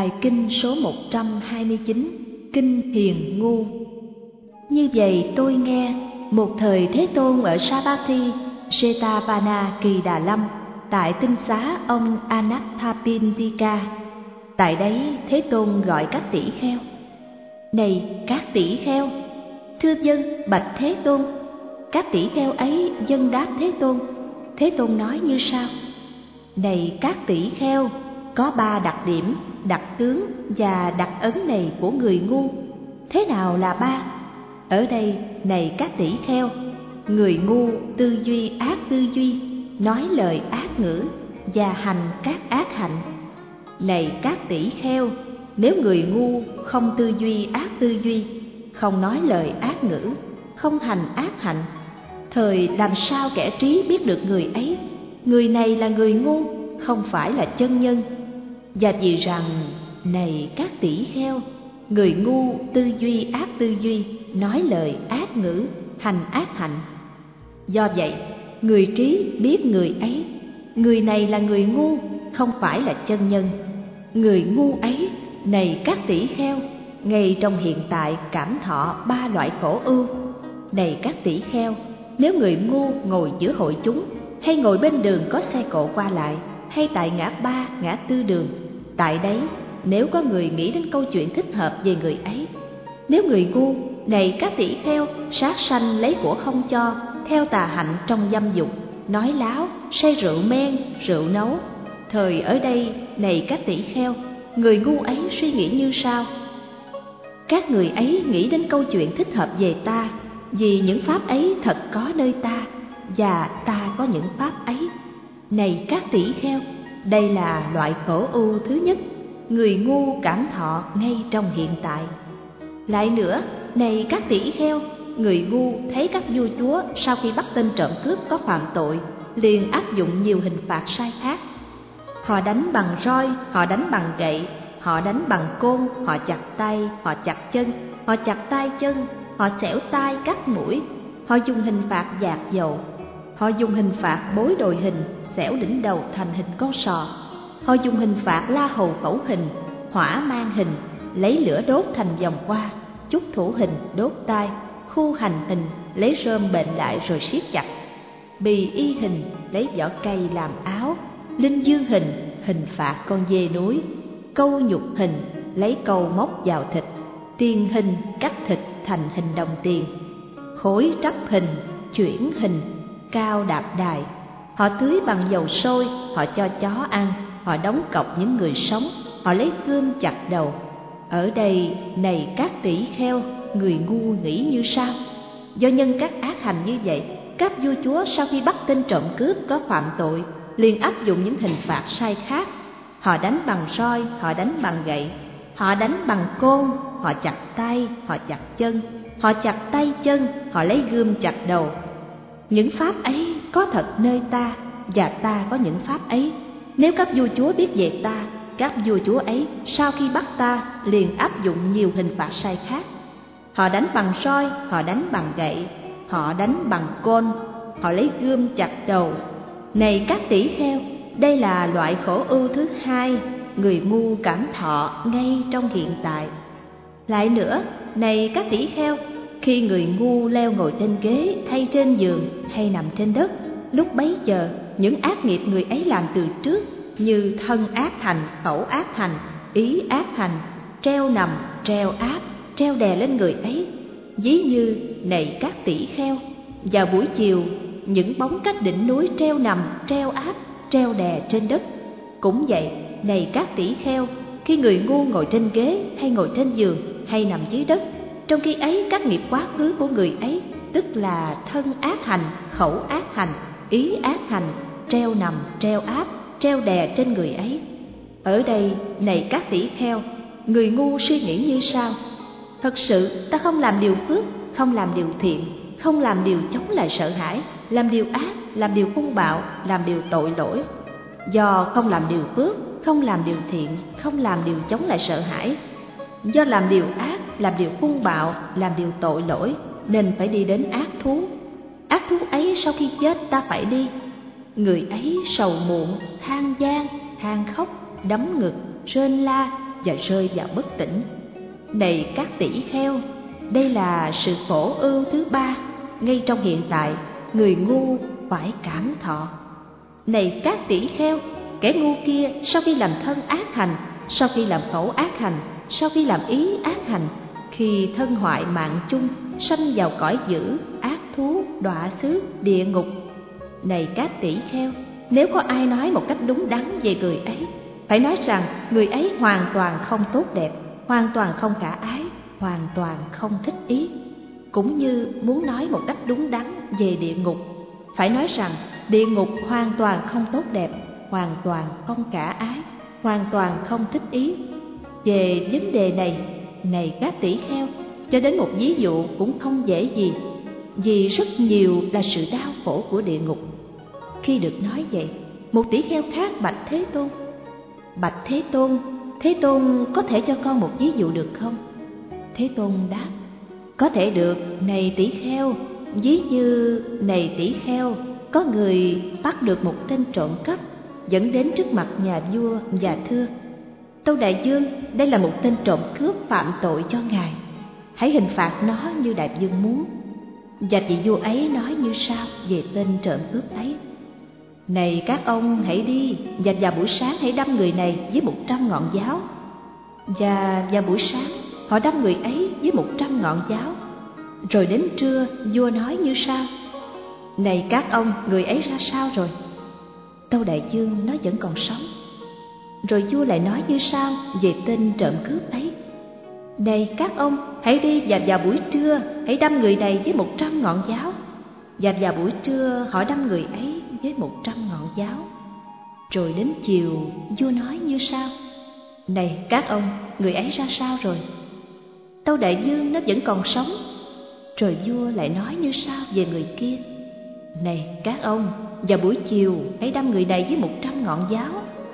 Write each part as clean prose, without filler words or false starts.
Bài kinh số 129, Kinh Hiền Ngu. Như vậy tôi nghe, một thời Thế Tôn ở Savatthi, Jetavana Kỳ Đà Lâm, tại tinh xá ông Anathapindika. Tại đấy Thế Tôn gọi các tỷ kheo: Này các tỷ kheo, thưa dân bạch Thế Tôn. Các tỷ kheo ấy dâng đáp Thế Tôn. Thế Tôn nói như sau: Này các tỷ kheo, có 3 đặc điểm, đặc tướng và đặc ấn này của người ngu. Thế nào là 3? Ở đây, này các tỷ kheo, người ngu tư duy ác tư duy, nói lời ác ngữ và hành các ác hạnh. Này các tỷ kheo, nếu người ngu không tư duy ác tư duy, không nói lời ác ngữ, không hành ác hạnh, thời làm sao kẻ trí biết được người ấy? Người này là người ngu, không phải là chân nhân. Và vì rằng, này các tỷ kheo, người ngu tư duy ác tư duy, nói lời ác ngữ, hành ác hạnh. Do vậy, người trí biết người ấy, người này là người ngu, không phải là chân nhân. Người ngu ấy, này các tỷ kheo, ngay trong hiện tại cảm thọ 3 loại khổ ưu. Này các tỷ kheo, nếu người ngu ngồi giữa hội chúng, hay ngồi bên đường có xe cộ qua lại, hay tại ngã ba, ngã tư đường, tại đấy nếu có người nghĩ đến câu chuyện thích hợp về người ấy. Nếu người ngu, này các tỷ kheo, sát sanh lấy của không cho, theo tà hạnh trong dâm dục, nói láo, say rượu men, rượu nấu, thời ở đây, này các tỷ kheo, người ngu ấy suy nghĩ như sau: Các người ấy nghĩ đến câu chuyện thích hợp về ta, vì những pháp ấy thật có nơi ta, và ta có những pháp ấy. Này các tỷ kheo, đây là loại khổ ưu thứ nhất, người ngu cảm thọ ngay trong hiện tại. Lại nữa, này các tỷ kheo, người ngu thấy các vua chúa sau khi bắt tên trộm cướp có phạm tội, liền áp dụng nhiều hình phạt sai khác. Họ đánh bằng roi, họ đánh bằng gậy, họ đánh bằng côn, họ chặt tay, họ chặt chân, họ chặt tay chân, họ xẻo tai cắt mũi, họ dùng hình phạt dạt dầu, họ dùng hình phạt bối đồi hình, xẻo đỉnh đầu thành hình con sò, họ dùng hình phạt la hầu khẩu hình, hỏa mang hình, lấy lửa đốt thành vòng qua, chúc thủ hình đốt tai, khu hành hình, lấy rơm bện lại rồi siết chặt, bì y hình, lấy vỏ cây làm áo, linh dương hình, hình phạt con dê núi, câu nhục hình, lấy câu móc vào thịt, tiền hình, cắt thịt thành hình đồng tiền, khối trắp hình, chuyển hình, cao đạp đài. Họ tưới bằng dầu sôi, họ cho chó ăn, họ đóng cọc những người sống, họ lấy gươm chặt đầu. Ở đây, này các tỷ kheo, người ngu nghĩ như sau: Do nhân các ác hành như vậy, các vua chúa sau khi bắt tên trộm cướp có phạm tội, liền áp dụng những hình phạt sai khác. Họ đánh bằng roi, họ đánh bằng gậy, họ đánh bằng côn, họ chặt tay, họ chặt chân, họ chặt tay chân, họ lấy gươm chặt đầu. Những pháp ấy có thật nơi ta, và ta có những pháp ấy. Nếu các vua chúa biết về ta, các vua chúa ấy sau khi bắt ta liền áp dụng nhiều hình phạt sai khác. Họ đánh bằng roi, họ đánh bằng gậy, họ đánh bằng côn, họ lấy gươm chặt đầu. Này các tỷ kheo, đây là loại khổ ưu thứ hai, người ngu cảm thọ ngay trong hiện tại. Lại nữa, này các tỷ kheo, khi người ngu leo ngồi trên ghế hay trên giường hay nằm trên đất, lúc bấy giờ những ác nghiệp người ấy làm từ trước, như thân ác hành, khẩu ác hành, ý ác hành, treo nằm, treo áp, treo đè lên người ấy. Ví như, này các tỷ kheo, vào buổi chiều, những bóng cách đỉnh núi treo nằm, treo áp, treo đè trên đất. Cũng vậy, này các tỷ kheo, khi người ngu ngồi trên ghế hay ngồi trên giường hay nằm dưới đất, trong khi ấy các nghiệp quá khứ của người ấy, tức là thân ác hành, khẩu ác hành, ý ác hành, treo nằm, treo áp, treo đè trên người ấy. Ở đây, này các tỷ kheo, người ngu suy nghĩ như sau: Thật sự ta không làm điều phước, không làm điều thiện, không làm điều chống lại sợ hãi, làm điều ác, làm điều hung bạo, làm điều tội lỗi. Do không làm điều phước, không làm điều thiện, không làm điều chống lại sợ hãi, do làm điều ác, làm điều hung bạo, làm điều tội lỗi, nên phải đi đến ác thú. Ác thú ấy sau khi chết ta phải đi. Người ấy sầu muộn, than van, than khóc, đấm ngực, rên la, và rơi vào bất tỉnh. Này các tỷ kheo, đây là sự khổ ưu thứ ba ngay trong hiện tại người ngu phải cảm thọ. Này các tỷ kheo, kẻ ngu kia sau khi làm thân ác hành, sau khi làm khẩu ác hành, sau khi làm ý ác hành, khi thân hoại mạng chung, sanh vào cõi dữ, ác thú, đọa xứ, địa ngục. Này các tỷ kheo, nếu có ai nói một cách đúng đắn về người ấy, phải nói rằng người ấy hoàn toàn không tốt đẹp, hoàn toàn không khả ái, hoàn toàn không thích ý. Cũng như muốn nói một cách đúng đắn về địa ngục, phải nói rằng địa ngục hoàn toàn không tốt đẹp, hoàn toàn không khả ái, hoàn toàn không thích ý. Về vấn đề này, này các tỷ kheo, cho đến một ví dụ cũng không dễ gì, vì rất nhiều là sự đau khổ của địa ngục. Khi được nói vậy, một tỷ kheo khác bạch Thế Tôn: Bạch Thế Tôn có thể cho con một ví dụ được không? Thế Tôn đáp: Có thể được, này tỷ kheo. Ví như này tỷ kheo, có người bắt được một tên trộm cắp, dẫn đến trước mặt nhà vua và thưa: Tâu đại vương, đây là một tên trộm cướp phạm tội cho ngài, hãy hình phạt nó như đại vương muốn. Và vị vua ấy nói như sau về tên trộm cướp ấy: Này các ông, hãy đi và vào buổi sáng hãy đâm người này với 100 ngọn giáo. Và vào buổi sáng họ đâm người ấy với 100 ngọn giáo. Rồi đến trưa vua nói như sau: Này các ông, người ấy ra sao rồi? Tâu đại vương, nó vẫn còn sống. Rồi vua lại nói như sau về tên trộm cướp ấy: Này các ông, hãy đi và vào buổi trưa hãy đâm người này với 100 ngọn giáo. Và vào buổi trưa họ đâm người ấy với 100 ngọn giáo. Rồi đến chiều vua nói như sau: Này các ông, người ấy ra sao rồi? Tâu đại vương, nó vẫn còn sống. Rồi vua lại nói như sau về người kia: Này các ông, vào buổi chiều hãy đâm người này với 100 ngọn giáo.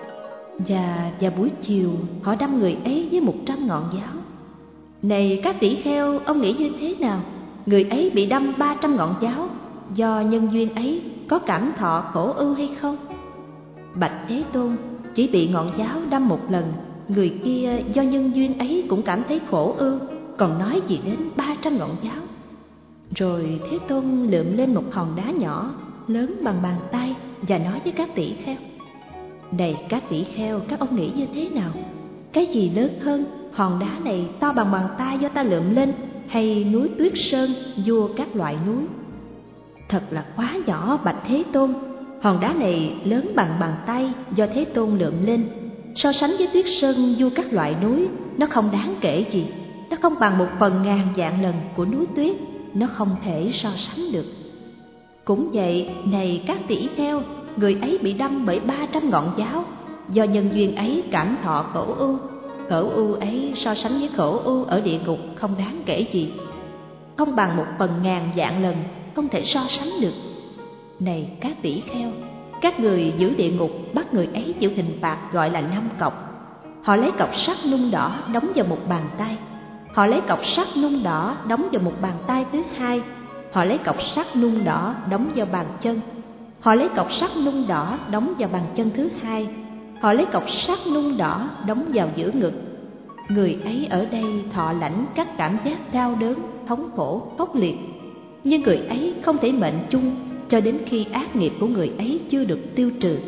Và vào buổi chiều họ đâm người ấy với 100 ngọn giáo. Này các tỷ kheo, ông nghĩ như thế nào? Người ấy bị đâm 300 ngọn giáo, do nhân duyên ấy có cảm thọ khổ ưu hay không? Bạch Thế Tôn, chỉ bị ngọn giáo đâm một lần, người kia do nhân duyên ấy cũng cảm thấy khổ ưu, còn nói gì đến 300 ngọn giáo. Rồi Thế Tôn lượm lên một hòn đá nhỏ, lớn bằng bàn tay và nói với các tỷ kheo: Này các tỷ kheo, các ông nghĩ như thế nào? Cái gì lớn hơn, hòn đá này to bằng bàn tay do ta lượm lên, hay núi Tuyết Sơn, vua các loại núi? Thật là quá nhỏ, bạch Thế Tôn. Hòn đá này lớn bằng bàn tay do Thế Tôn lượm lên. So sánh với Tuyết Sơn, vua các loại núi, nó không đáng kể gì. Nó không bằng 1/1000 vạn lần của núi tuyết. Nó không thể so sánh được. Cũng vậy, này các tỷ kheo, người ấy bị đâm bởi 300 ngọn giáo, do nhân duyên ấy cảm thọ khổ ưu. Khổ ưu ấy so sánh với khổ ưu ở địa ngục không đáng kể gì, không bằng 1/1000 vạn lần, không thể so sánh được. Này các tỷ kheo, các người giữ địa ngục bắt người ấy chịu hình phạt gọi là 5 cọc. Họ lấy cọc sắt nung đỏ đóng vào một bàn tay. Họ lấy cọc sắt nung đỏ đóng vào một bàn tay thứ hai. Họ lấy cọc sắt nung đỏ đóng vào bàn chân. Họ lấy cọc sắt nung đỏ đóng vào bàn chân thứ hai. Họ lấy cọc sắt nung đỏ đóng vào giữa ngực. Người ấy ở đây thọ lãnh các cảm giác đau đớn, thống khổ, khốc liệt. Nhưng người ấy không thể mệnh chung cho đến khi ác nghiệp của người ấy chưa được tiêu trừ.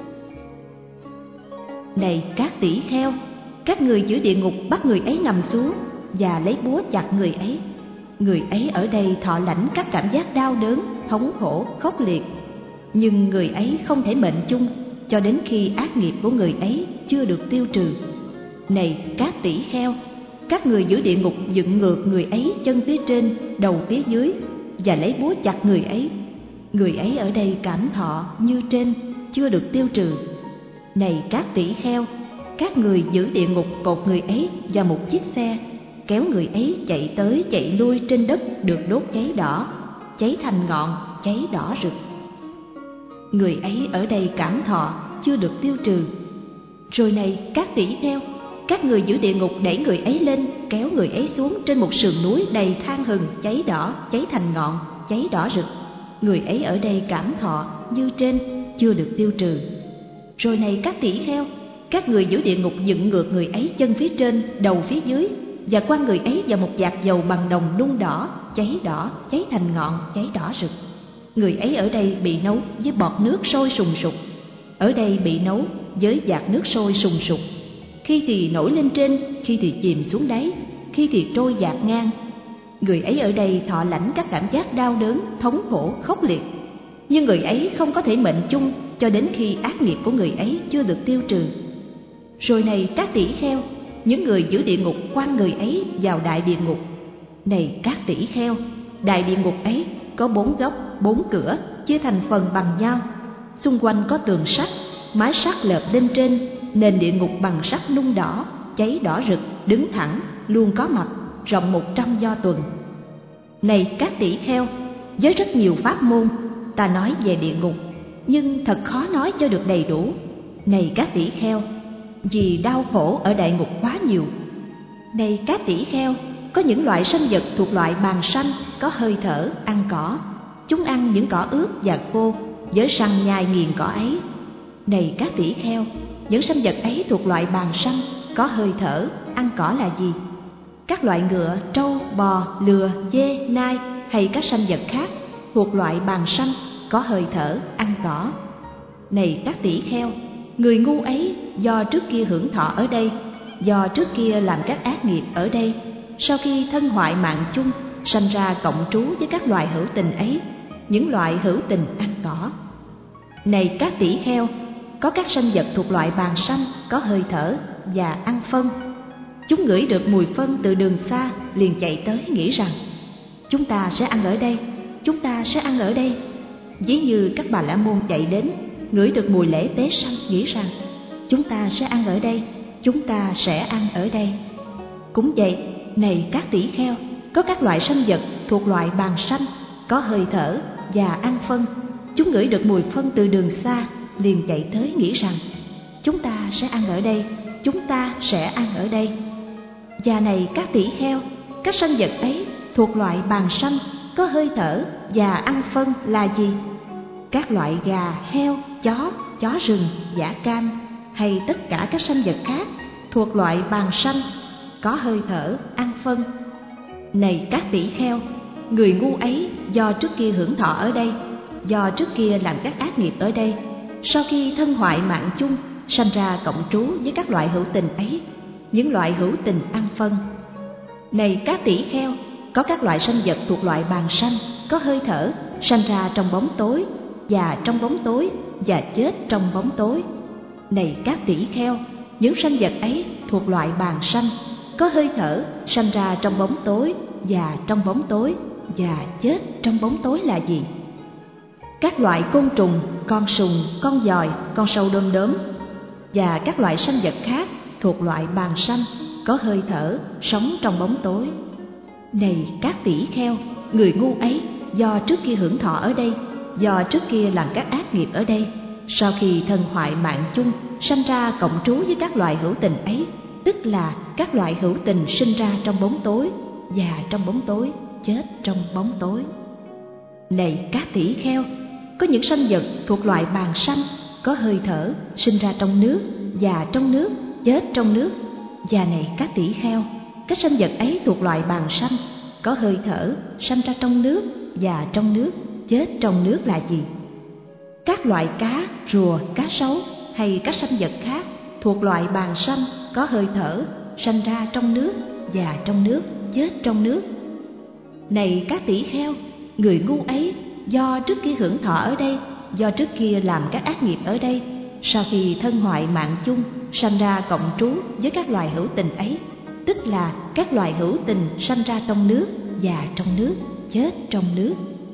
Này các tỷ kheo, các người giữ địa ngục bắt người ấy nằm xuống và lấy búa chặt người ấy. Người ấy ở đây thọ lãnh các cảm giác đau đớn, thống khổ, khốc liệt. Nhưng người ấy không thể mệnh chung cho đến khi ác nghiệp của người ấy chưa được tiêu trừ. Này các tỷ kheo, các người giữ địa ngục dựng ngược người ấy chân phía trên, đầu phía dưới và lấy búa chặt người ấy. Người ấy ở đây cảm thọ như trên, chưa được tiêu trừ. Này các tỷ kheo, các người giữ địa ngục cột người ấy vào một chiếc xe, kéo người ấy chạy tới chạy lui trên đất được đốt cháy đỏ, cháy thành ngọn, cháy đỏ rực. Người ấy ở đây cảm thọ chưa được tiêu trừ. Rồi này các tỷ kheo, các người giữ địa ngục đẩy người ấy lên, kéo người ấy xuống trên một sườn núi đầy than hừng, cháy đỏ, cháy thành ngọn, cháy đỏ rực. Người ấy ở đây cảm thọ như trên, chưa được tiêu trừ. Rồi này các tỷ kheo, Các người giữ địa ngục dựng ngược người ấy chân phía trên, đầu phía dưới, và quăng người ấy vào một vạc dầu bằng đồng nung đỏ, cháy thành ngọn, cháy đỏ rực. Người ấy ở đây bị nấu với bọt nước sôi sùng sục, ở đây bị nấu với vạc nước sôi sùng sục. Khi thì nổi lên trên, khi thì chìm xuống đáy, khi thì trôi dạt ngang. Người ấy ở đây thọ lãnh các cảm giác đau đớn, thống khổ, khốc liệt. Nhưng người ấy không có thể mệnh chung cho đến khi ác nghiệp của người ấy chưa được tiêu trừ. Rồi này các tỷ kheo, những người giữ địa ngục quăng người ấy vào đại địa ngục. Này các tỷ kheo, đại địa ngục ấy có 4 góc, 4 cửa, chia thành phần bằng nhau. Xung quanh có tường sắt, mái sắt lợp lên trên, nền địa ngục bằng sắt nung đỏ, cháy đỏ rực, đứng thẳng, luôn có mặt, rộng 100 do tuần. Này các tỷ kheo, với rất nhiều pháp môn, ta nói về địa ngục, nhưng thật khó nói cho được đầy đủ. Này các tỷ kheo, vì đau khổ ở đại ngục quá nhiều. Này các tỷ kheo, có những loại sanh vật thuộc loại bàng sanh, có hơi thở, ăn cỏ. Chúng ăn những cỏ ướt và khô, với răng nhai nghiền cỏ ấy. Này các tỷ kheo, những sanh vật ấy thuộc loại bàng sanh, có hơi thở, ăn cỏ là gì? Các loại ngựa, trâu, bò, lừa, dê, nai hay các sanh vật khác thuộc loại bàng sanh, có hơi thở, ăn cỏ. Này các tỷ kheo, người ngu ấy do trước kia hưởng thọ ở đây, do trước kia làm các ác nghiệp ở đây, sau khi thân hoại mạng chung, sanh ra cộng trú với các loài hữu tình ấy, những loại hữu tình ăn cỏ. Này các tỷ kheo, có các sanh vật thuộc loại bàng sanh, có hơi thở và ăn phân. Chúng ngửi được mùi phân từ đường xa, liền chạy tới nghĩ rằng chúng ta sẽ ăn ở đây, chúng ta sẽ ăn ở đây. Ví như các bà la môn chạy đến, ngửi được mùi lễ tế sanh, nghĩ rằng chúng ta sẽ ăn ở đây, chúng ta sẽ ăn ở đây. Cũng vậy, này các tỷ kheo, có các loại sanh vật thuộc loại bàng sanh, có hơi thở và ăn phân. Chúng ngửi được mùi phân từ đường xa, liền chạy tới nghĩ rằng chúng ta sẽ ăn ở đây, chúng ta sẽ ăn ở đây. Và này các tỷ kheo, các sanh vật ấy thuộc loại bàng sanh, có hơi thở và ăn phân là gì? Các loại gà, heo, chó rừng, dã cam hay tất cả các sanh vật khác thuộc loại bàng sanh, có hơi thở, ăn phân. Này các tỷ kheo, người ngu ấy do trước kia hưởng thọ ở đây, do trước kia làm các ác nghiệp ở đây, sau khi thân hoại mạng chung, sanh ra cộng trú với các loại hữu tình ấy, những loại hữu tình ăn phân. Này các tỷ kheo, có các loại sanh vật thuộc loại bàng sanh, có hơi thở, sanh ra trong bóng tối, và trong bóng tối, và chết trong bóng tối. Này các tỷ kheo, những sanh vật ấy thuộc loại bàng sanh, có hơi thở, sanh ra trong bóng tối, và trong bóng tối, và chết trong bóng tối là gì? Các loại côn trùng, con sùng, con giòi, con sâu đom đóm, và các loại sanh vật khác thuộc loại bàng sanh, có hơi thở, sống trong bóng tối. Này các tỷ kheo, người ngu ấy do trước kia hưởng thọ ở đây, do trước kia làm các ác nghiệp ở đây, sau khi thân hoại mạng chung, sanh ra cộng trú với các loại hữu tình ấy, tức là các loại hữu tình sinh ra trong bóng tối, và trong bóng tối, chết trong bóng tối. Này các tỷ kheo, có những sanh vật thuộc loại bàng sanh, có hơi thở, sinh ra trong nước, và trong nước, chết trong nước. Và này các tỷ kheo, các sanh vật ấy thuộc loại bàng sanh, có hơi thở, sanh ra trong nước, và trong nước, chết trong nước là gì? Các loại cá, rùa, cá sấu hay các sanh vật khác thuộc loại bàng sanh, có hơi thở, sanh ra trong nước, và trong nước, chết trong nước. Này các tỷ kheo, người ngu ấy do trước kia hưởng thọ ở đây, do trước kia làm các ác nghiệp ở đây, sau khi thân hoại mạng chung, sanh ra cộng trú với các loài hữu tình ấy, tức là các loài hữu tình sanh ra trong nước, và trong nước, chết trong nước.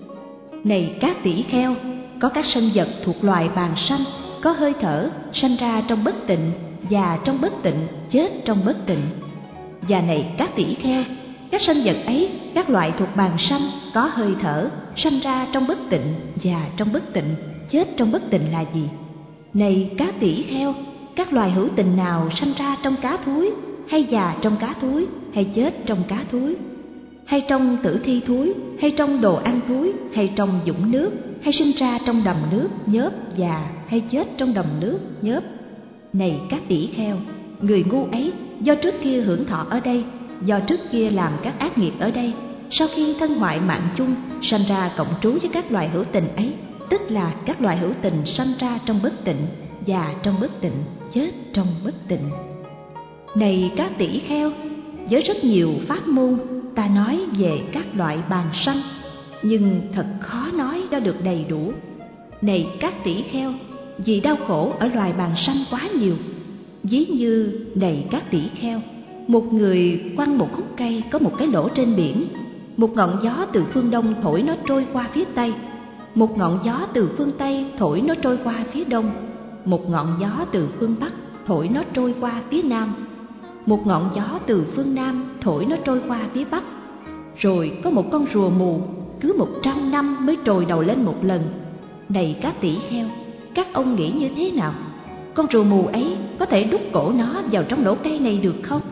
Này các tỷ kheo, có các sanh vật thuộc loài bàng sanh, có hơi thở, sanh ra trong bất tịnh, và trong bất tịnh, chết trong bất tịnh. Và này các tỷ kheo, các sanh vật ấy, các loại thuộc bàng sanh, có hơi thở, sanh ra trong bất tịnh, và trong bất tịnh, chết trong bất tịnh là gì? Này các tỷ kheo, các loài hữu tình nào sanh ra trong cá thúi, hay già trong cá thúi, hay chết trong cá thúi, hay trong tử thi thúi, hay trong đồ ăn thúi, hay trong vũng nước, hay sinh ra trong đầm nước nhớp, già hay chết trong đầm nước nhớp? Này các tỷ kheo, người ngu ấy do trước kia hưởng thọ ở đây, do trước kia làm các ác nghiệp ở đây, sau khi thân hoại mạng chung, sanh ra cộng trú với các loài hữu tình ấy, tức là các loài hữu tình sanh ra trong bất tịnh, già trong bất tịnh, chết trong bất tịnh. Này các tỷ kheo, với rất nhiều pháp môn ta nói về các loại bàn sanh, nhưng thật khó nói đó được đầy đủ. Này các tỷ kheo, vì đau khổ ở loài bàn sanh quá nhiều. Ví như, này các tỷ kheo, một người quăng một khúc cây có một cái lỗ trên biển, một ngọn gió từ phương đông thổi nó trôi qua phía tây, một ngọn gió từ phương tây thổi nó trôi qua phía đông, một ngọn gió từ phương bắc thổi nó trôi qua phía nam, một ngọn gió từ phương nam thổi nó trôi qua phía bắc. Rồi có một con rùa mù cứ 100 năm mới trồi đầu lên một lần. Này các tỷ kheo, các ông nghĩ như thế nào? Con rùa mù ấy có thể đút cổ nó vào trong lỗ cây này được không?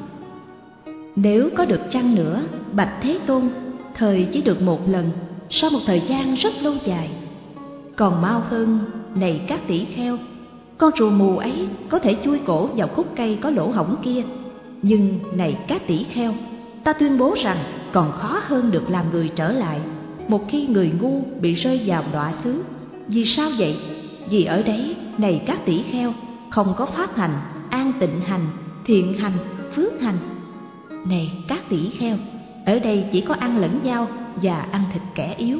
Nếu có được chăng nữa, bạch Thế Tôn, thời chỉ được một lần, sau một thời gian rất lâu dài. Còn mau hơn, này các tỷ kheo, con rùa mù ấy có thể chui cổ vào khúc cây có lỗ hổng kia. Nhưng này các tỷ kheo, ta tuyên bố rằng còn khó hơn được làm người trở lại một khi người ngu bị rơi vào đọa xứ. Vì sao vậy? Vì ở đấy, này các tỷ kheo, không có pháp hành, an tịnh hành, thiện hành, phước hành. Này các tỷ kheo, ở đây chỉ có ăn lẫn nhau và ăn thịt kẻ yếu.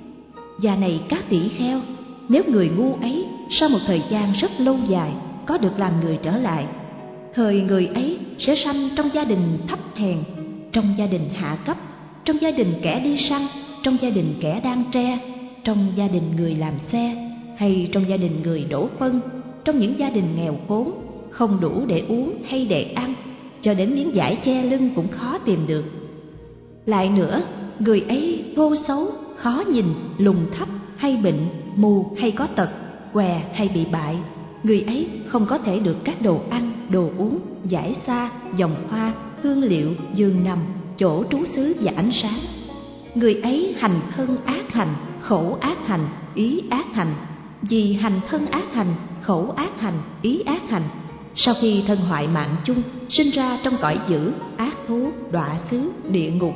Và này các tỷ kheo, nếu người ngu ấy sau một thời gian rất lâu dài có được làm người trở lại, thời người ấy sẽ sanh trong gia đình thấp hèn, trong gia đình hạ cấp, trong gia đình kẻ đi săn, trong gia đình kẻ đan tre, trong gia đình người làm xe, hay trong gia đình người đổ phân, trong những gia đình nghèo khốn, không đủ để uống hay để ăn, cho đến miếng vải che lưng cũng khó tìm được. Lại nữa, người ấy thô xấu, khó nhìn, lùn thấp hay bệnh, mù hay có tật, què hay bị bại. Người ấy không có thể được các đồ ăn, đồ uống, giải xa, vòng hoa, hương liệu, giường nằm, chỗ trú xứ và ánh sáng. Người ấy hành thân ác hành, khẩu ác hành, ý ác hành. Vì hành thân ác hành, khẩu ác hành, ý ác hành, sau khi thân hoại mạng chung, sinh ra trong cõi dữ, ác thú, đọa xứ, địa ngục.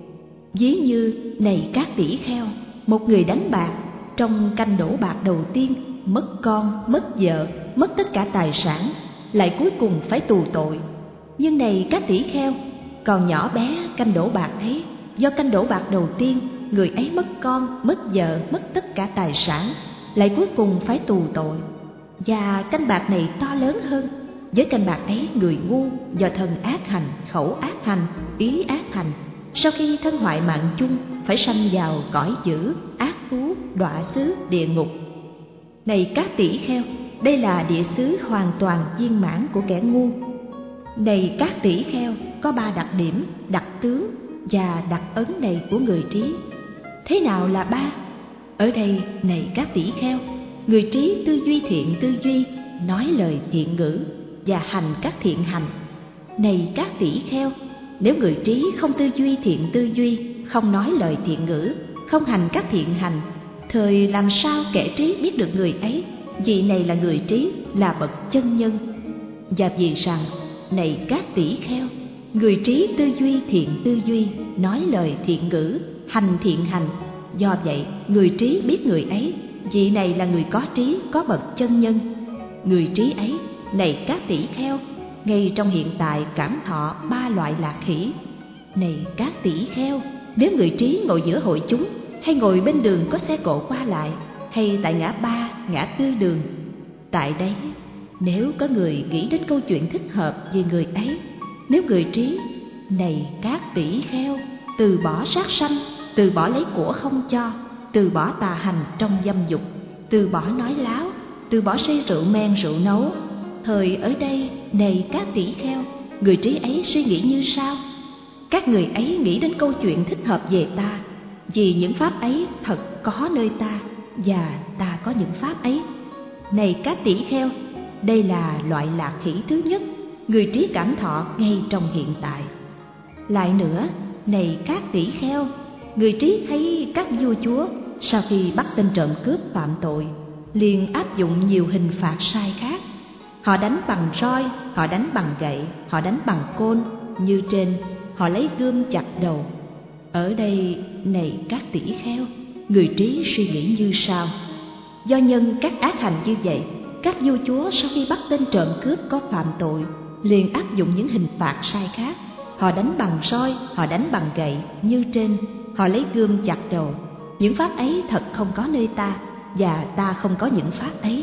Ví như, này các tỷ kheo, một người đánh bạc, trong canh đổ bạc đầu tiên, mất con, mất vợ, mất tất cả tài sản, lại cuối cùng phải tù tội. Nhưng này các tỷ kheo, còn nhỏ bé canh đổ bạc ấy, do canh đổ bạc đầu tiên, người ấy mất con, mất vợ, mất tất cả tài sản, lại cuối cùng phải tù tội. Và canh bạc này to lớn hơn. Với canh bạc ấy, người ngu do thân ác hành, khẩu ác hành, ý ác hành, sau khi thân hoại mạng chung phải sanh vào cõi dữ, ác thú, đọa xứ, địa ngục. Này các tỷ kheo, đây là địa xứ hoàn toàn viên mãn của kẻ ngu. Này các tỷ kheo, có 3 đặc điểm, đặc tướng và đặc ấn này của người trí. Thế nào là 3? Ở đây, này các tỷ kheo, người trí tư duy thiện tư duy, nói lời thiện ngữ và hành các thiện hành. Này các tỷ kheo, nếu người trí không tư duy thiện tư duy, không nói lời thiện ngữ, không hành các thiện hành, thời làm sao kẻ trí biết được người ấy? Vì này là người trí, là bậc chân nhân. Và vì rằng, này các tỷ kheo, người trí tư duy thiện tư duy, nói lời thiện ngữ, hành thiện hành. Do vậy, người trí biết người ấy, vị này là người có trí, có bậc chân nhân. Người trí ấy, này các tỷ kheo, ngay trong hiện tại cảm thọ 3 loại lạc hỷ. Này các tỷ kheo, nếu người trí ngồi giữa hội chúng, hay ngồi bên đường có xe cộ qua lại, hay tại ngã ba, ngã tư đường, tại đấy, nếu có người nghĩ đến câu chuyện thích hợp về người ấy, nếu người trí, này các tỷ kheo, từ bỏ sát sanh, từ bỏ lấy của không cho, từ bỏ tà hành trong dâm dục, từ bỏ nói láo, từ bỏ say rượu men rượu nấu. Thời ở đây, này các tỷ kheo, người trí ấy suy nghĩ như sau? Các người ấy nghĩ đến câu chuyện thích hợp về ta, vì những pháp ấy thật có nơi ta, và ta có những pháp ấy. Này các tỷ kheo, đây là loại lạc hỷ thứ nhất, người trí cảm thọ ngay trong hiện tại. Lại nữa, này các tỷ kheo, người trí thấy các vua chúa sau khi bắt tên trộm cướp phạm tội, liền áp dụng nhiều hình phạt sai khác. Họ đánh bằng roi, họ đánh bằng gậy, họ đánh bằng côn, như trên, họ lấy gươm chặt đầu. Ở đây, này các tỷ kheo, người trí suy nghĩ như sau: do nhân các ác hành như vậy, các vua chúa sau khi bắt tên trộm cướp có phạm tội, liền áp dụng những hình phạt sai khác. Họ đánh bằng roi, họ đánh bằng gậy, như trên, họ lấy gươm chặt đầu. Những pháp ấy thật không có nơi ta, và ta không có những pháp ấy.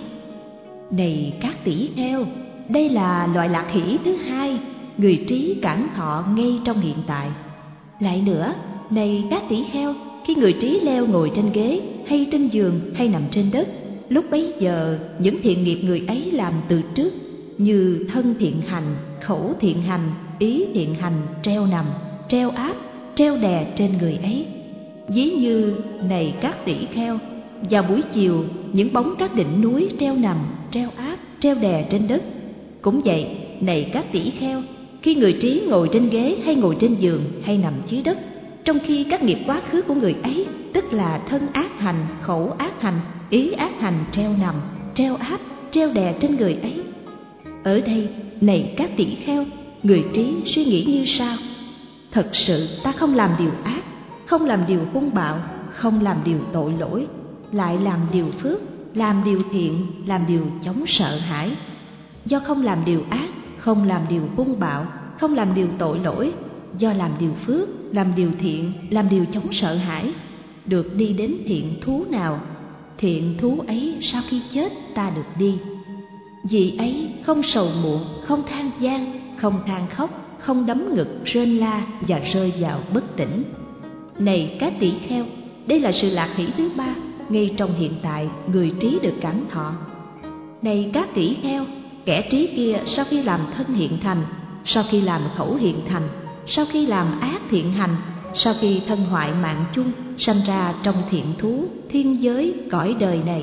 Này các tỷ kheo, đây là loại lạc hỷ thứ hai, người trí cảm thọ ngay trong hiện tại. Lại nữa, này các tỷ kheo, khi người trí leo ngồi trên ghế, hay trên giường, hay nằm trên đất, lúc bấy giờ những thiện nghiệp người ấy làm từ trước, như thân thiện hành, khẩu thiện hành, ý thiện hành, treo nằm, treo áp, treo đè trên người ấy. Ví như, này các tỷ kheo, vào buổi chiều, những bóng các đỉnh núi treo nằm, treo áp, treo đè trên đất. Cũng vậy, này các tỷ kheo, khi người trí ngồi trên ghế, hay ngồi trên giường, hay nằm dưới đất, trong khi các nghiệp quá khứ của người ấy, tức là thân ác hành, khẩu ác hành, ý ác hành treo nằm, treo áp, treo đè trên người ấy. Ở đây, này các tỷ kheo, người trí suy nghĩ như sau: thật sự ta không làm điều ác, không làm điều hung bạo, không làm điều tội lỗi, lại làm điều phước, làm điều thiện, làm điều chống sợ hãi. Do không làm điều ác, không làm điều hung bạo, không làm điều tội lỗi, do làm điều phước, làm điều thiện, làm điều chống sợ hãi, được đi đến thiện thú nào, thiện thú ấy sau khi chết ta được đi. Vì ấy không sầu muộn, không than van, không than khóc, không đấm ngực, rên la và rơi vào bất tỉnh. Này các tỷ kheo, đây là sự lạc hỷ thứ ba, ngay trong hiện tại người trí được cảm thọ. Này các tỷ kheo, kẻ trí kia sau khi làm thân hiện thành, sau khi làm khẩu hiện thành, sau khi làm ác thiện hành, sau khi thân hoại mạng chung, sanh ra trong thiện thú, thiên giới, cõi đời này.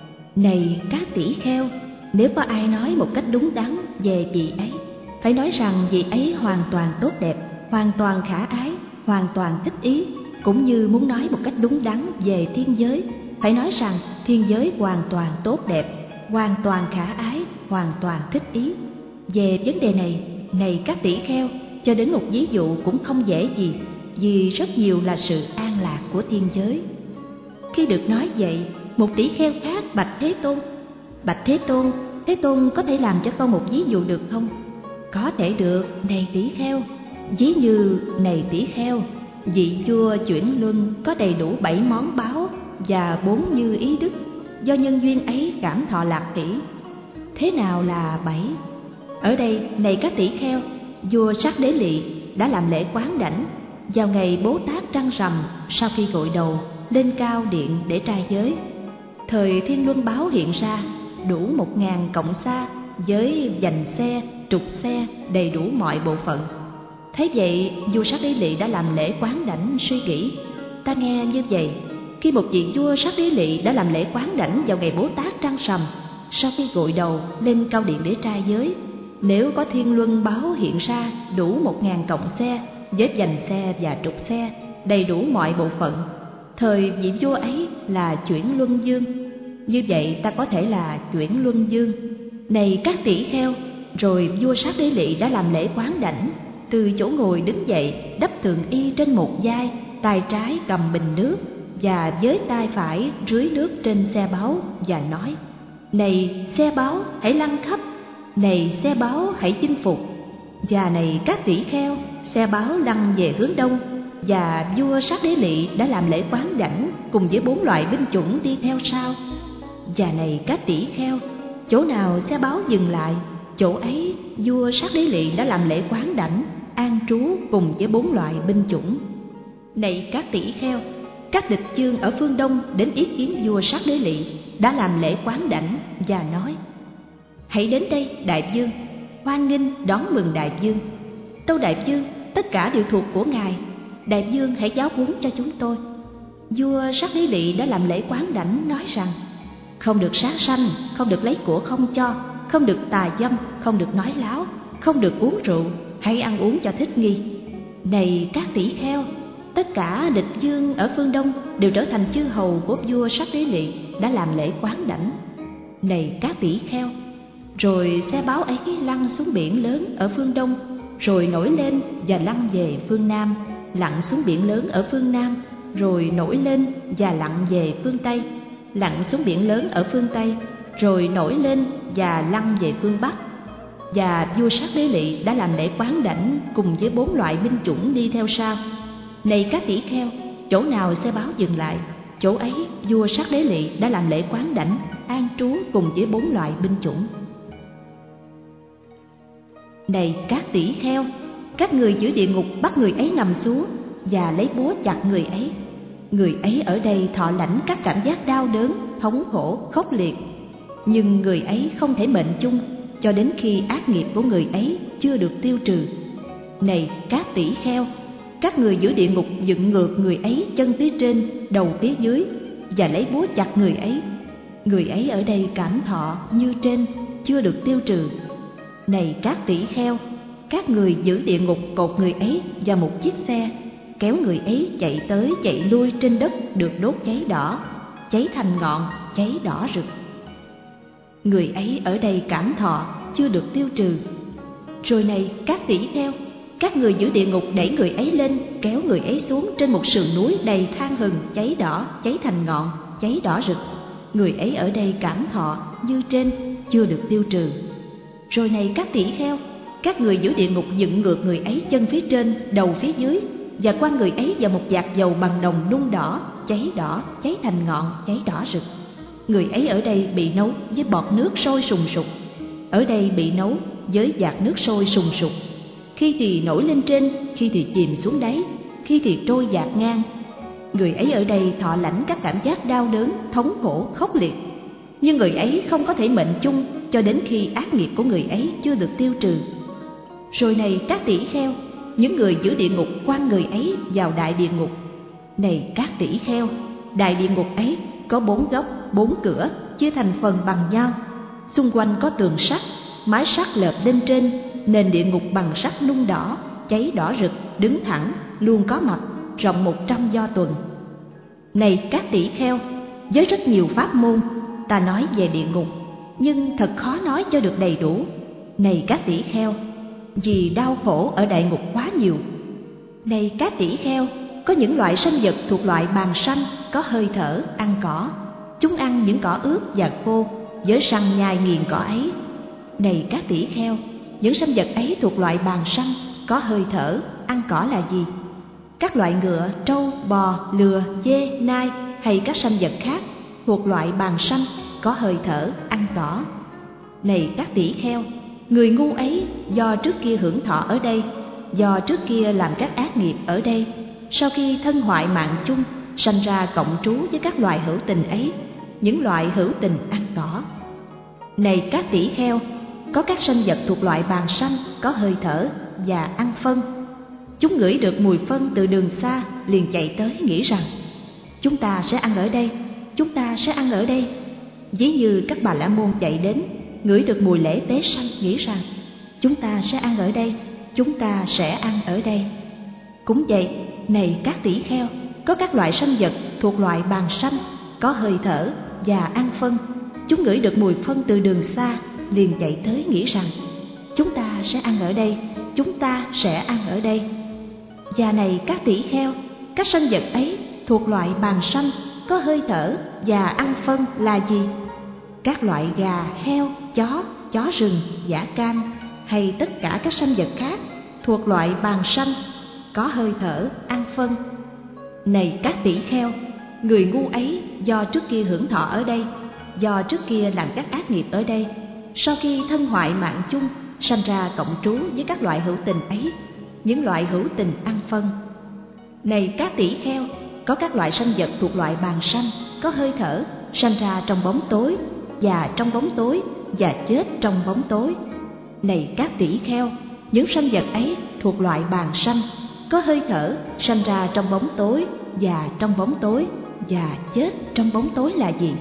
Này các tỷ kheo, nếu có ai nói một cách đúng đắn về vị ấy, phải nói rằng vị ấy hoàn toàn tốt đẹp, hoàn toàn khả ái, hoàn toàn thích ý. Cũng như muốn nói một cách đúng đắn về thiên giới, phải nói rằng thiên giới hoàn toàn tốt đẹp, hoàn toàn khả ái, hoàn toàn thích ý. Về vấn đề này, này các tỷ kheo, cho đến một ví dụ cũng không dễ gì, vì rất nhiều là sự an lạc của thiên giới. Khi được nói vậy, một tỷ kheo khác bạch Thế Tôn: bạch Thế Tôn, Thế Tôn có thể làm cho con một ví dụ được không? Có thể được, này tỷ kheo. Ví như, này tỷ kheo, vị vua chuyển luân có đầy đủ 7 món báo và 4 như ý đức, do nhân duyên ấy cảm thọ lạc hỷ. Thế nào là 7? Ở đây, này các tỷ kheo, vua Sát Đế Lị đã làm lễ quán đảnh vào ngày Bố Tát trăng rằm, sau khi gội đầu lên cao điện để trai giới. Thời thiên luân báo hiện ra đủ 1000 cộng sa với dành xe, trục xe, đầy đủ mọi bộ phận. Thế vậy, vua Sát Đế Lị đã làm lễ quán đảnh suy nghĩ: ta nghe như vậy, khi một vị vua Sát Đế Lị đã làm lễ quán đảnh vào ngày Bố Tát trăng rằm, sau khi gội đầu lên cao điện để trai giới, nếu có thiên luân báo hiện ra đủ 1000 cộng xe với dành xe và trục xe, đầy đủ mọi bộ phận, thời vị vua ấy là chuyển luân dương. Như vậy ta có thể là chuyển luân dương. Này các tỷ kheo, rồi vua Sát Đế Lị đã làm lễ quán đảnh, từ chỗ ngồi đứng dậy, đắp thường y trên một vai, tay trái cầm bình nước và với tay phải rưới nước trên xe báu và nói: này xe báu hãy lăn khắp, này xe báu hãy chinh phục. Và này các tỷ kheo, xe báu lăn về hướng đông, và vua Sát Đế Lị đã làm lễ quán đảnh cùng với 4 loại binh chủng đi theo sau. Và này các tỷ kheo, chỗ nào xe báu dừng lại, chỗ ấy vua Sát Đế Lị đã làm lễ quán đảnh an trú cùng với 4 loại binh chủng. Này các tỷ kheo, các địch chương ở phương đông đến ý kiến vua Sát Đế Lị đã làm lễ quán đảnh và nói: hãy đến đây đại vương, hoan nghênh đón mừng đại vương. Tâu đại vương, tất cả đều thuộc của ngài, đại vương hãy giáo huấn cho chúng tôi. Vua Sát Đế Lị đã làm lễ quán đảnh nói rằng: không được sát sanh, không được lấy của không cho, không được tà dâm, không được nói láo, không được uống rượu, hãy ăn uống cho thích nghi. Này các tỷ kheo, tất cả địch vương ở phương đông đều trở thành chư hầu của vua Sát Đế Lị đã làm lễ quán đảnh. Này các tỷ kheo, Rồi xe báo ấy lăn xuống biển lớn ở phương Đông, rồi nổi lên và lăn về phương Nam, lặn xuống biển lớn ở phương Nam, rồi nổi lên và lặn về phương Tây, lặn xuống biển lớn ở phương Tây, rồi nổi lên và lăn về phương Bắc. Và vua Sát Đế Lỵ đã làm lễ quán đảnh cùng với 4 loại binh chủng đi theo sau. Này các tỷ kheo, chỗ nào xe báo dừng lại, chỗ ấy vua Sát Đế Lỵ đã làm lễ quán đảnh an trú cùng với 4 loại binh chủng. Này các tỷ kheo, các người giữa địa ngục bắt người ấy nằm xuống và lấy búa chặt người ấy. Người ấy ở đây thọ lãnh các cảm giác đau đớn, thống khổ, khốc liệt. Nhưng người ấy không thể mệnh chung cho đến khi ác nghiệp của người ấy chưa được tiêu trừ. Này các tỷ kheo, các người giữa địa ngục dựng ngược người ấy chân phía trên, đầu phía dưới và lấy búa chặt người ấy. Người ấy ở đây cảm thọ như trên, chưa được tiêu trừ. Này các tỷ kheo, các người giữ địa ngục cột người ấy vào một chiếc xe, kéo người ấy chạy tới chạy lui trên đất được đốt cháy đỏ, cháy thành ngọn, cháy đỏ rực. Người ấy ở đây cảm thọ chưa được tiêu trừ. Rồi này các tỷ kheo, các người giữ địa ngục đẩy người ấy lên, kéo người ấy xuống trên một sườn núi đầy than hừng, cháy đỏ, cháy thành ngọn, cháy đỏ rực. Người ấy ở đây cảm thọ như trên, chưa được tiêu trừ. Rồi này các tỷ kheo, các người giữ địa ngục dựng ngược người ấy chân phía trên, đầu phía dưới và quăng người ấy vào một vạc dầu bằng đồng nung đỏ, cháy thành ngọn, cháy đỏ rực. Người ấy ở đây bị nấu với bọt nước sôi sùng sục, ở đây bị nấu với vạc nước sôi sùng sục. Khi thì nổi lên trên, khi thì chìm xuống đáy, khi thì trôi dạt ngang. Người ấy ở đây thọ lãnh các cảm giác đau đớn, thống khổ, khốc liệt. Nhưng người ấy không có thể mệnh chung cho đến khi ác nghiệp của người ấy chưa được tiêu trừ. Rồi này các tỷ kheo, những người giữ địa ngục quăng người ấy vào đại địa ngục. Này các tỷ kheo, đại địa ngục ấy có 4 góc, 4 cửa, chia thành phần bằng nhau. Xung quanh có tường sắt, mái sắt lợp lên trên, nền địa ngục bằng sắt nung đỏ, cháy đỏ rực, đứng thẳng, luôn có mặt, rộng 100 do tuần. Này các tỷ kheo, với rất nhiều pháp môn, ta nói về địa ngục, nhưng thật khó nói cho được đầy đủ. Này các tỷ kheo, vì đau khổ ở đại ngục quá nhiều. Này các tỷ kheo, có những loại sanh vật thuộc loại bàng sanh, có hơi thở, ăn cỏ. Chúng ăn những cỏ ướt và khô, với răng nhai nghiền cỏ ấy. Này các tỷ kheo, những sanh vật ấy thuộc loại bàng sanh, có hơi thở, ăn cỏ là gì? Các loại ngựa, trâu, bò, lừa, dê, nai hay các sanh vật khác thuộc loại bàng sanh, có hơi thở, ăn cỏ. Này các tỷ kheo, người ngu ấy do trước kia hưởng thọ ở đây, do trước kia làm các ác nghiệp ở đây, sau khi thân hoại mạng chung, sanh ra cộng trú với các loài hữu tình ấy, những loại hữu tình ăn cỏ. Này các tỷ kheo, có các sanh vật thuộc loại bàng sanh, có hơi thở và ăn phân. Chúng ngửi được mùi phân từ đường xa, liền chạy tới nghĩ rằng chúng ta sẽ ăn ở đây, chúng ta sẽ ăn ở đây. Ví như các bà la môn chạy đến, ngửi được mùi lễ tế sanh, nghĩ rằng chúng ta sẽ ăn ở đây, chúng ta sẽ ăn ở đây. Cũng vậy, này các tỷ kheo, có các loại sanh vật thuộc loại bàng sanh, có hơi thở và ăn phân. Chúng ngửi được mùi phân từ đường xa, liền chạy tới nghĩ rằng chúng ta sẽ ăn ở đây, chúng ta sẽ ăn ở đây. Và này các tỷ kheo, các sanh vật ấy thuộc loại bàng sanh, có hơi thở và ăn phân là gì? Các loại gà, heo, chó rừng, dã cam hay tất cả các sanh vật khác thuộc loại bàng sanh, có hơi thở, ăn phân. Này các tỷ kheo, người ngu ấy do trước kia hưởng thọ ở đây, do trước kia làm các ác nghiệp ở đây, sau khi thân hoại mạng chung, sanh ra cộng trú với các loại hữu tình ấy, những loại hữu tình ăn phân. Này các tỷ kheo, có các loại sanh vật thuộc loại bàng sanh, có hơi thở, sanh ra trong bóng tối, và trong bóng tối, và chết trong bóng tối. Này các tỷ kheo, những sanh vật ấy thuộc loại bàng sanh, có hơi thở, sanh ra trong bóng tối, và trong bóng tối, và chết trong bóng tối là gì?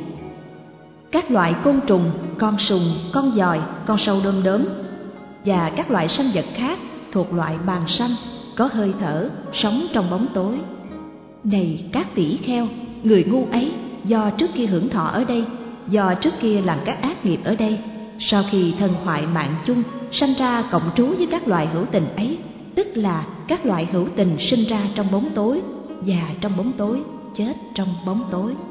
Các loại côn trùng, con sùng, con giòi, con sâu đom đóm và các loại sanh vật khác thuộc loại bàng sanh, có hơi thở, sống trong bóng tối. Này các tỷ kheo, người ngu ấy do trước kia hưởng thọ ở đây, do trước kia làm các ác nghiệp ở đây, Sau khi thân hoại mạng chung sanh ra cộng trú với các loài hữu tình ấy, tức là các loại hữu tình sinh ra trong bóng tối và trong bóng tối chết trong bóng tối.